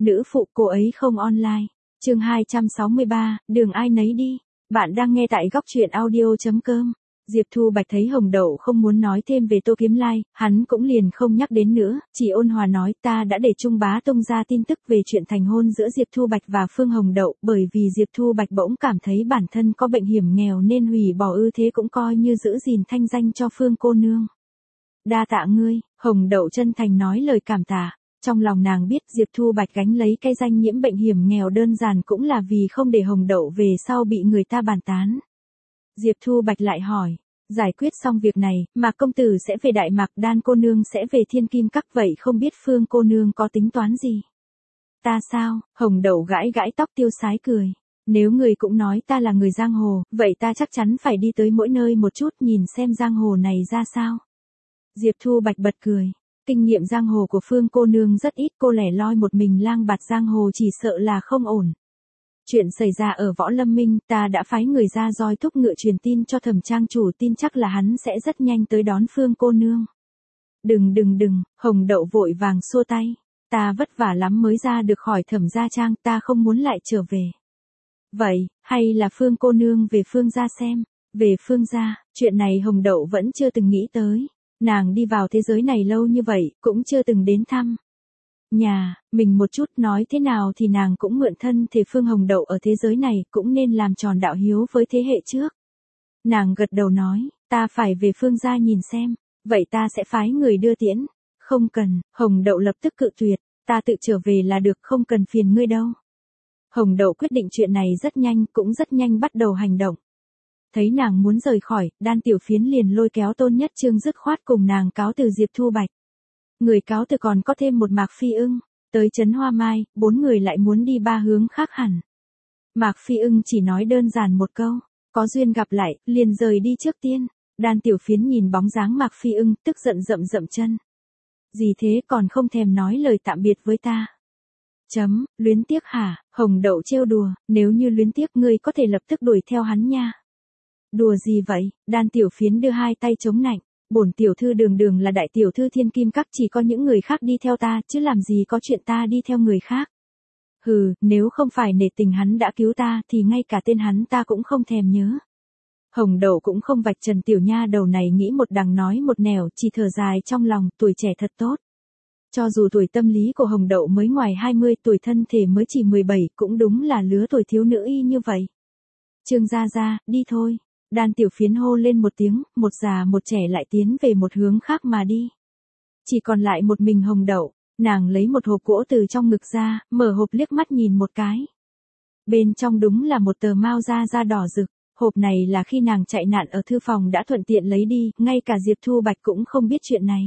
Nữ phụ cô ấy không online. Chương 263, đường ai nấy đi. Bạn đang nghe tại góc truyện audio.com. Diệp Thu Bạch thấy Hồng Đậu không muốn nói thêm về Tô Kiếm Lai, hắn cũng liền không nhắc đến nữa, chỉ ôn hòa nói ta đã để Trung Bá tung ra tin tức về chuyện thành hôn giữa Diệp Thu Bạch và Phương Hồng Đậu, bởi vì Diệp Thu Bạch bỗng cảm thấy bản thân có bệnh hiểm nghèo nên hủy bỏ ư, thế cũng coi như giữ gìn thanh danh cho Phương cô nương. Đa tạ ngươi, Hồng Đậu chân thành nói lời cảm tạ. Trong lòng nàng biết Diệp Thu Bạch gánh lấy cái danh nhiễm bệnh hiểm nghèo đơn giản cũng là vì không để Hồng Đậu về sau bị người ta bàn tán. Diệp Thu Bạch lại hỏi, giải quyết xong việc này, Mạc công tử sẽ về Đại Mạc, Đan cô nương sẽ về Thiên Kim Các, vậy không biết Phương cô nương có tính toán gì? Ta sao? Hồng Đậu gãi gãi tóc tiêu sái cười. Nếu người cũng nói ta là người giang hồ, vậy ta chắc chắn phải đi tới mỗi nơi một chút nhìn xem giang hồ này ra sao. Diệp Thu Bạch bật cười. Kinh nghiệm giang hồ của Phương cô nương rất ít, cô lẻ loi một mình lang bạt giang hồ chỉ sợ là không ổn. Chuyện xảy ra ở Võ Lâm Minh, ta đã phái người ra roi thúc ngựa truyền tin cho Thẩm trang chủ, tin chắc là hắn sẽ rất nhanh tới đón Phương cô nương. Đừng, Hồng Đậu vội vàng xua tay. Ta vất vả lắm mới ra được khỏi Thẩm gia trang, ta không muốn lại trở về. Vậy, hay là Phương cô nương về Phương gia xem? Về Phương gia, chuyện này Hồng Đậu vẫn chưa từng nghĩ tới. Nàng đi vào thế giới này lâu như vậy, cũng chưa từng đến thăm nhà mình một chút, nói thế nào thì nàng cũng mượn thân thể Phương Hồng Đậu ở thế giới này, cũng nên làm tròn đạo hiếu với thế hệ trước. Nàng gật đầu nói, ta phải về Phương gia nhìn xem, vậy ta sẽ phái người đưa tiễn. Không cần, Hồng Đậu lập tức cự tuyệt, ta tự trở về là được, không cần phiền ngươi đâu. Hồng Đậu quyết định chuyện này rất nhanh, cũng rất nhanh bắt đầu hành động. Thấy nàng muốn rời khỏi, Đan Tiểu Phiến liền lôi kéo Tôn Nhất Trương dứt khoát cùng nàng cáo từ Diệp Thu Bạch. Người cáo từ còn có thêm một Mạc Phi Ưng, tới trấn Hoa Mai, 4 người lại muốn đi 3 hướng khác hẳn. Mạc Phi Ưng chỉ nói đơn giản một câu, có duyên gặp lại, liền rời đi trước tiên. Đan Tiểu Phiến nhìn bóng dáng Mạc Phi Ưng, tức giận dậm chân. Gì thế, còn không thèm nói lời tạm biệt với ta? Luyến tiếc hả? Hồng Đậu trêu đùa, nếu như luyến tiếc ngươi có thể lập tức đuổi theo hắn nha. Đùa gì vậy? Đan Tiểu Phiến đưa hai tay chống nạnh. Bổn tiểu thư đường là đại tiểu thư Thiên Kim Các, chỉ có những người khác đi theo ta, chứ làm gì có chuyện ta đi theo người khác. Hừ, nếu không phải nể tình hắn đã cứu ta thì ngay cả tên hắn ta cũng không thèm nhớ. Hồng Đậu cũng không vạch trần tiểu nha đầu này nghĩ một đằng nói một nẻo, chỉ thở dài trong lòng, tuổi trẻ thật tốt. Cho dù tuổi tâm lý của Hồng Đậu mới ngoài 20, tuổi thân thể mới chỉ 17, cũng đúng là lứa tuổi thiếu nữ y như vậy. Trương gia gia, đi thôi. Đan Tiểu Phiến hô lên một tiếng, một già một trẻ lại tiến về một hướng khác mà đi. Chỉ còn lại một mình Hồng Đậu, nàng lấy một hộp gỗ từ trong ngực ra, mở hộp liếc mắt nhìn một cái. Bên trong đúng là một tờ mao da đỏ rực, hộp này là khi nàng chạy nạn ở thư phòng đã thuận tiện lấy đi, ngay cả Diệp Thu Bạch cũng không biết chuyện này.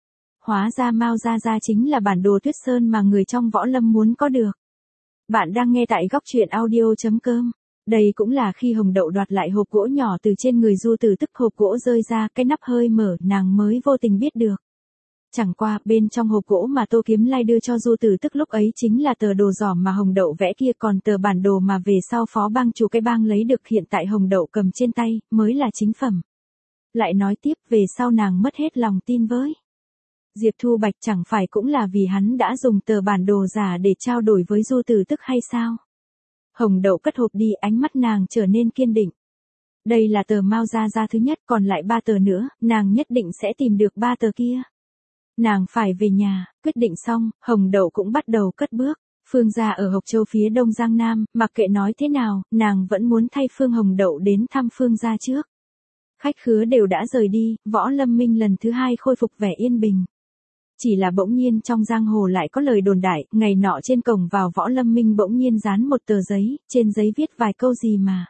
Hóa ra mao da chính là bản đồ Tuyết Sơn mà người trong Võ Lâm muốn có được. Bạn đang nghe tại góc truyện audio.com. Đây cũng là khi Hồng Đậu đoạt lại hộp gỗ nhỏ từ trên người Du Tử Tức, hộp gỗ rơi ra, cái nắp hơi mở, nàng mới vô tình biết được. Chẳng qua, bên trong hộp gỗ mà Tô Kiếm Lai đưa cho Du Tử Tức lúc ấy chính là tờ đồ giỏm mà Hồng Đậu vẽ kia, còn tờ bản đồ mà về sau phó bang chủ cái bang lấy được hiện tại Hồng Đậu cầm trên tay, mới là chính phẩm. Lại nói tiếp, về sau nàng mất hết lòng tin với Diệp Thu Bạch, chẳng phải cũng là vì hắn đã dùng tờ bản đồ giả để trao đổi với Du Tử Tức hay sao? Hồng Đậu cất hộp đi, ánh mắt nàng trở nên kiên định. Đây là tờ mao da thứ nhất, còn lại 3 tờ nữa, nàng nhất định sẽ tìm được 3 tờ kia. Nàng phải về nhà, quyết định xong, Hồng Đậu cũng bắt đầu cất bước. Phương gia ở Hộc Châu phía đông Giang Nam, mặc kệ nói thế nào, nàng vẫn muốn thay Phương Hồng Đậu đến thăm Phương gia trước. Khách khứa đều đã rời đi, Võ Lâm Minh lần thứ 2 khôi phục vẻ yên bình. Chỉ là bỗng nhiên trong giang hồ lại có lời đồn đại, ngày nọ trên cổng vào Võ Lâm Minh bỗng nhiên dán một tờ giấy, trên giấy viết vài câu gì mà.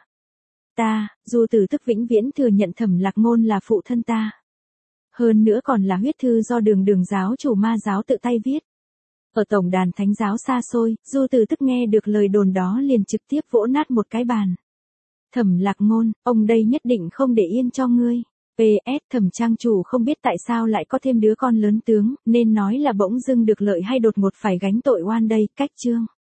Ta, Du Tử Tức vĩnh viễn thừa nhận Thẩm Lạc Ngôn là phụ thân ta. Hơn nữa còn là huyết thư do đường giáo chủ ma giáo tự tay viết. Ở tổng đàn thánh giáo xa xôi, Du Tử Tức nghe được lời đồn đó liền trực tiếp vỗ nát một cái bàn. Thẩm Lạc Ngôn, ông đây nhất định không để yên cho ngươi. PS, Thẩm trang chủ không biết tại sao lại có thêm đứa con lớn tướng, nên nói là bỗng dưng được lợi hay đột ngột phải gánh tội oan đây, cách chương.